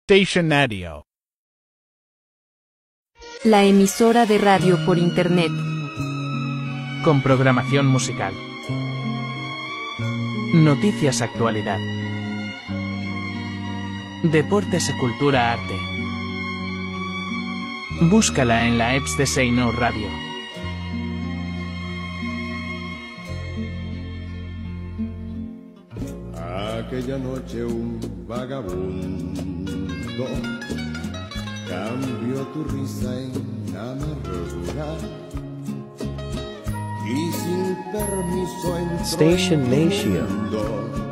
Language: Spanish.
Stationario. La emisora de radio por internet. Con programación musical. Noticias, actualidad. Deportes y cultura, arte. Búscala en la apps de Say No Radio. Aquella noche un vagabundo cambió tu risa en amargura y sin permiso entró Station en tu Nation. mundo.